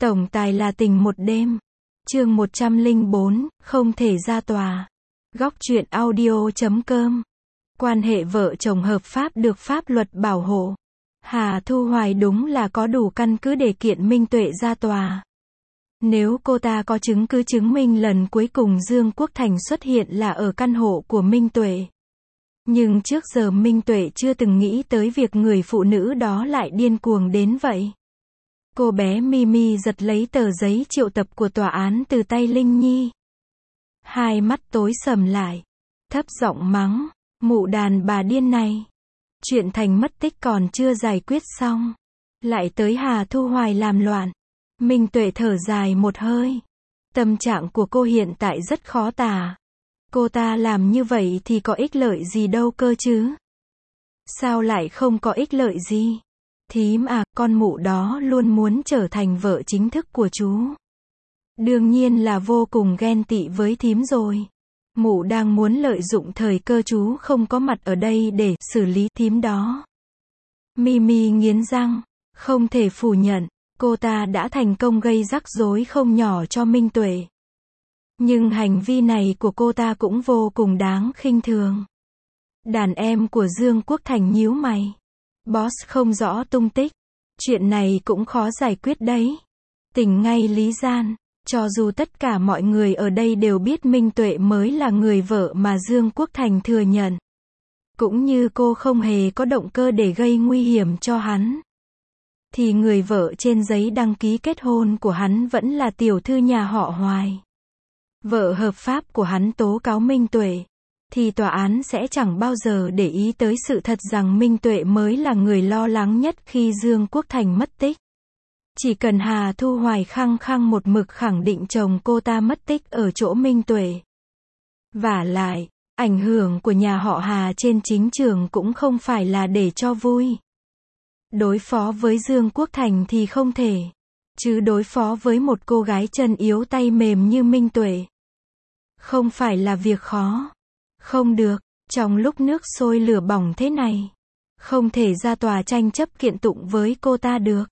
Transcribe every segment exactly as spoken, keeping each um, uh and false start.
Tổng tài là tình một đêm. Chương một trăm lẻ bốn, không thể ra tòa. Góc truyện audio chấm com. Quan hệ vợ chồng hợp pháp được pháp luật bảo hộ. Hà Thu Hoài đúng là có đủ căn cứ để kiện Minh Tuệ ra tòa. Nếu cô ta có chứng cứ chứng minh lần cuối cùng Dương Quốc Thành xuất hiện là ở căn hộ của Minh Tuệ. Nhưng trước giờ Minh Tuệ chưa từng nghĩ tới việc người phụ nữ đó lại điên cuồng đến vậy. Cô bé Mimi giật lấy tờ giấy triệu tập của tòa án từ tay Linh Nhi. Hai mắt tối sầm lại. Thấp giọng mắng, mụ đàn bà điên này. Chuyện Thành mất tích còn chưa giải quyết xong. Lại tới Hà Thu Hoài làm loạn. Minh Tuệ thở dài một hơi. Tâm trạng của cô hiện tại rất khó tả. Cô ta làm như vậy thì có ích lợi gì đâu cơ chứ? Sao lại không có ích lợi gì? Thím à, con mụ đó luôn muốn trở thành vợ chính thức của chú. Đương nhiên là vô cùng ghen tị với thím rồi. Mụ đang muốn lợi dụng thời cơ chú không có mặt ở đây để xử lý thím đó. Mimi nghiến răng, không thể phủ nhận, cô ta đã thành công gây rắc rối không nhỏ cho Minh Tuệ. Nhưng hành vi này của cô ta cũng vô cùng đáng khinh thường. Đàn em của Dương Quốc Thành nhíu mày. Boss không rõ tung tích. Chuyện này cũng khó giải quyết đấy. Tỉnh ngay Lý Gian. Cho dù tất cả mọi người ở đây đều biết Minh Tuệ mới là người vợ mà Dương Quốc Thành thừa nhận. Cũng như cô không hề có động cơ để gây nguy hiểm cho hắn. Thì người vợ trên giấy đăng ký kết hôn của hắn vẫn là tiểu thư nhà họ Hoài. Vợ hợp pháp của hắn tố cáo Minh Tuệ. Thì tòa án sẽ chẳng bao giờ để ý tới sự thật rằng Minh Tuệ mới là người lo lắng nhất khi Dương Quốc Thành mất tích. Chỉ cần Hà Thu Hoài khăng khăng một mực khẳng định chồng cô ta mất tích ở chỗ Minh Tuệ. Vả lại, ảnh hưởng của nhà họ Hà trên chính trường cũng không phải là để cho vui. Đối phó với Dương Quốc Thành thì không thể. Chứ đối phó với một cô gái chân yếu tay mềm như Minh Tuệ. Không phải là việc khó. Không được, trong lúc nước sôi lửa bỏng thế này. Không thể ra tòa tranh chấp kiện tụng với cô ta được.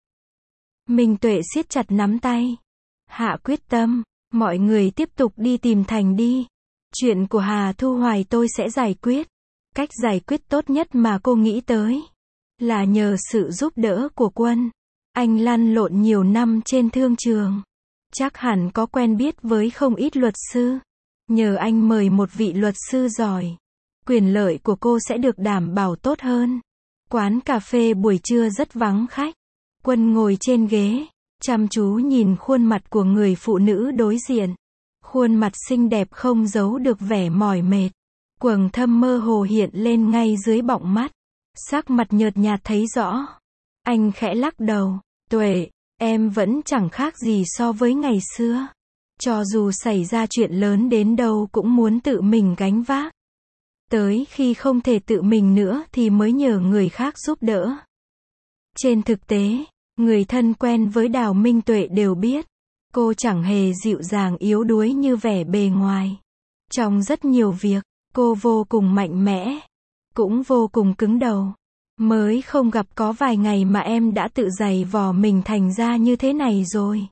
Minh Tuệ siết chặt nắm tay. Hạ quyết tâm, mọi người tiếp tục đi tìm Thành đi. Chuyện của Hà Thu Hoài tôi sẽ giải quyết. Cách giải quyết tốt nhất mà cô nghĩ tới là nhờ sự giúp đỡ của Quân. Anh lăn lộn nhiều năm trên thương trường. Chắc hẳn có quen biết với không ít luật sư. Nhờ anh mời một vị luật sư giỏi. Quyền lợi của cô sẽ được đảm bảo tốt hơn. Quán cà phê buổi trưa rất vắng khách. Quân ngồi trên ghế, chăm chú nhìn khuôn mặt của người phụ nữ đối diện. Khuôn mặt xinh đẹp không giấu được vẻ mỏi mệt. Quầng thâm mơ hồ hiện lên ngay dưới bọng mắt. Sắc mặt nhợt nhạt thấy rõ. Anh khẽ lắc đầu. Tuệ, em vẫn chẳng khác gì so với ngày xưa. Cho dù xảy ra chuyện lớn đến đâu cũng muốn tự mình gánh vác. Tới khi không thể tự mình nữa thì mới nhờ người khác giúp đỡ. Trên thực tế, người thân quen với Đào Minh Tuệ đều biết. Cô chẳng hề dịu dàng yếu đuối như vẻ bề ngoài. Trong rất nhiều việc, cô vô cùng mạnh mẽ. Cũng vô cùng cứng đầu. Mới không gặp có vài ngày mà em đã tự giày vò mình thành ra như thế này rồi.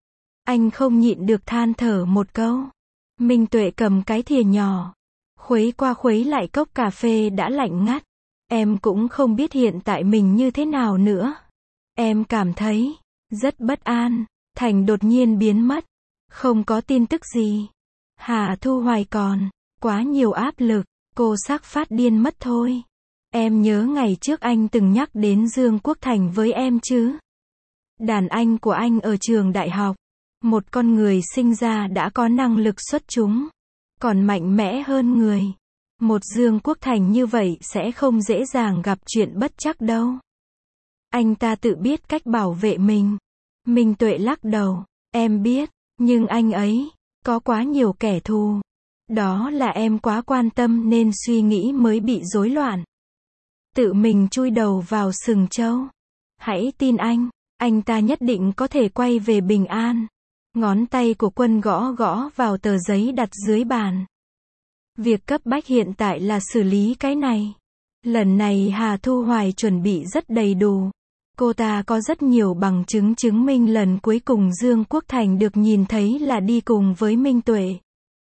Anh không nhịn được than thở một câu. Minh Tuệ cầm cái thìa nhỏ. Khuấy qua khuấy lại cốc cà phê đã lạnh ngắt. Em cũng không biết hiện tại mình như thế nào nữa. Em cảm thấy rất bất an. Thành đột nhiên biến mất. Không có tin tức gì. Hà Thu Hoài còn quá nhiều áp lực. Cô sắp phát điên mất thôi. Em nhớ ngày trước anh từng nhắc đến Dương Quốc Thành với em chứ. Đàn anh của anh ở trường đại học. Một con người sinh ra đã có năng lực xuất chúng. Còn mạnh mẽ hơn người. Một Dương Quốc Thành như vậy sẽ không dễ dàng gặp chuyện bất trắc đâu. Anh ta tự biết cách bảo vệ mình. Minh Tuệ lắc đầu. Em biết, nhưng anh ấy có quá nhiều kẻ thù. Đó là em quá quan tâm nên suy nghĩ mới bị rối loạn. Tự mình chui đầu vào sừng trâu. Hãy tin anh, anh ta nhất định có thể quay về bình an. Ngón tay của Quân gõ gõ vào tờ giấy đặt dưới bàn. Việc cấp bách hiện tại là xử lý cái này. Lần này Hà Thu Hoài chuẩn bị rất đầy đủ. Cô ta có rất nhiều bằng chứng chứng minh lần cuối cùng Dương Quốc Thành được nhìn thấy là đi cùng với Minh Tuệ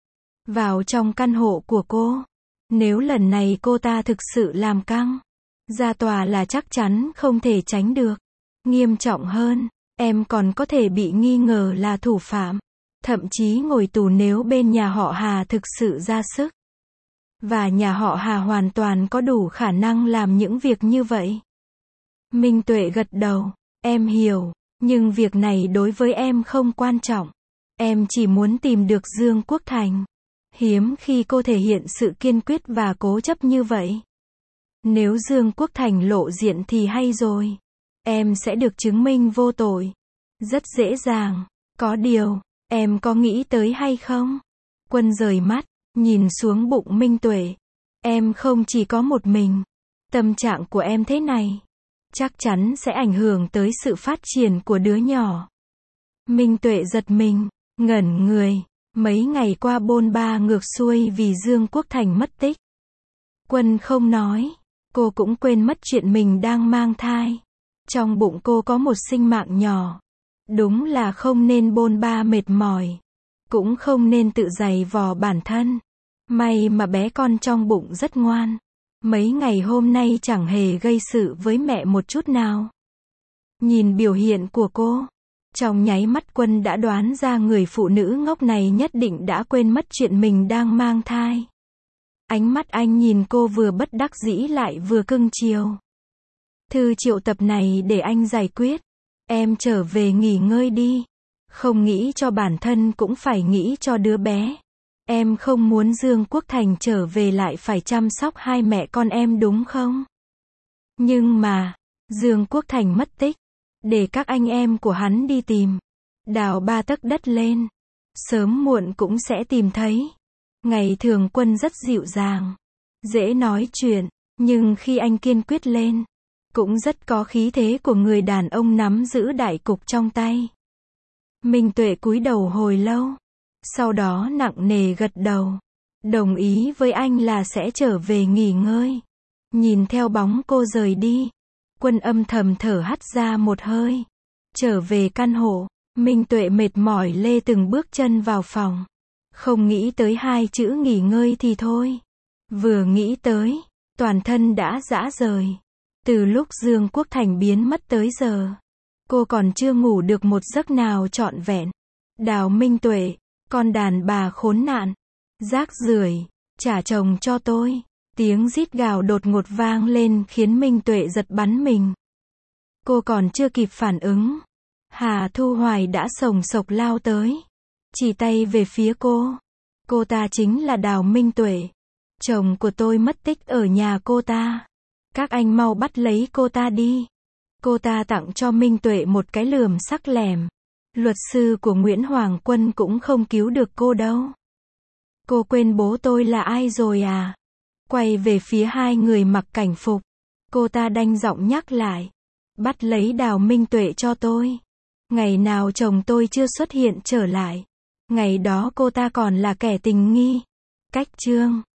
vào trong căn hộ của cô. Nếu lần này cô ta thực sự làm căng ra tòa là chắc chắn không thể tránh được. Nghiêm trọng hơn, em còn có thể bị nghi ngờ là thủ phạm, thậm chí ngồi tù nếu bên nhà họ Hà thực sự ra sức. Và nhà họ Hà hoàn toàn có đủ khả năng làm những việc như vậy. Minh Tuệ gật đầu, em hiểu, nhưng việc này đối với em không quan trọng. Em chỉ muốn tìm được Dương Quốc Thành. Hiếm khi cô thể hiện sự kiên quyết và cố chấp như vậy. Nếu Dương Quốc Thành lộ diện thì hay rồi. Em sẽ được chứng minh vô tội. Rất dễ dàng. Có điều, em có nghĩ tới hay không? Quân rời mắt, nhìn xuống bụng Minh Tuệ. Em không chỉ có một mình. Tâm trạng của em thế này chắc chắn sẽ ảnh hưởng tới sự phát triển của đứa nhỏ. Minh Tuệ giật mình, ngẩn người. Mấy ngày qua bôn ba ngược xuôi vì Dương Quốc Thành mất tích. Quân không nói. Cô cũng quên mất chuyện mình đang mang thai. Trong bụng cô có một sinh mạng nhỏ. Đúng là không nên bôn ba mệt mỏi. Cũng không nên tự giày vò bản thân. May mà bé con trong bụng rất ngoan. Mấy ngày hôm nay chẳng hề gây sự với mẹ một chút nào. Nhìn biểu hiện của cô, trong nháy mắt Quân đã đoán ra người phụ nữ ngốc này nhất định đã quên mất chuyện mình đang mang thai. Ánh mắt anh nhìn cô vừa bất đắc dĩ lại vừa cưng chiều. Thư triệu tập này để anh giải quyết. Em trở về nghỉ ngơi đi. Không nghĩ cho bản thân cũng phải nghĩ cho đứa bé. Em không muốn Dương Quốc Thành trở về lại phải chăm sóc hai mẹ con em đúng không? Nhưng mà, Dương Quốc Thành mất tích. Để các anh em của hắn đi tìm. Đào ba tấc đất lên. Sớm muộn cũng sẽ tìm thấy. Ngày thường Quân rất dịu dàng. Dễ nói chuyện. Nhưng khi anh kiên quyết lên, cũng rất có khí thế của người đàn ông nắm giữ đại cục trong tay. Minh Tuệ cúi đầu hồi lâu. Sau đó nặng nề gật đầu. Đồng ý với anh là sẽ trở về nghỉ ngơi. Nhìn theo bóng cô rời đi. Quân âm thầm thở hắt ra một hơi. Trở về căn hộ. Minh Tuệ mệt mỏi lê từng bước chân vào phòng. Không nghĩ tới hai chữ nghỉ ngơi thì thôi. Vừa nghĩ tới, toàn thân đã rã rời. Từ lúc Dương Quốc Thành biến mất tới giờ, cô còn chưa ngủ được một giấc nào trọn vẹn. Đào Minh Tuệ, con đàn bà khốn nạn, rác rưởi, trả chồng cho tôi. Tiếng rít gào đột ngột vang lên khiến Minh Tuệ giật bắn mình. Cô còn chưa kịp phản ứng, Hà Thu Hoài đã sồng sộc lao tới, chỉ tay về phía cô. Cô ta chính là Đào Minh Tuệ. Chồng của tôi mất tích ở nhà cô ta. Các anh mau bắt lấy cô ta đi. Cô ta tặng cho Minh Tuệ một cái lườm sắc lẻm. Luật sư của Nguyễn Hoàng Quân cũng không cứu được cô đâu. Cô quên bố tôi là ai rồi à? Quay về phía hai người mặc cảnh phục. Cô ta đanh giọng nhắc lại. Bắt lấy Đào Minh Tuệ cho tôi. Ngày nào chồng tôi chưa xuất hiện trở lại, ngày đó cô ta còn là kẻ tình nghi. Cách chương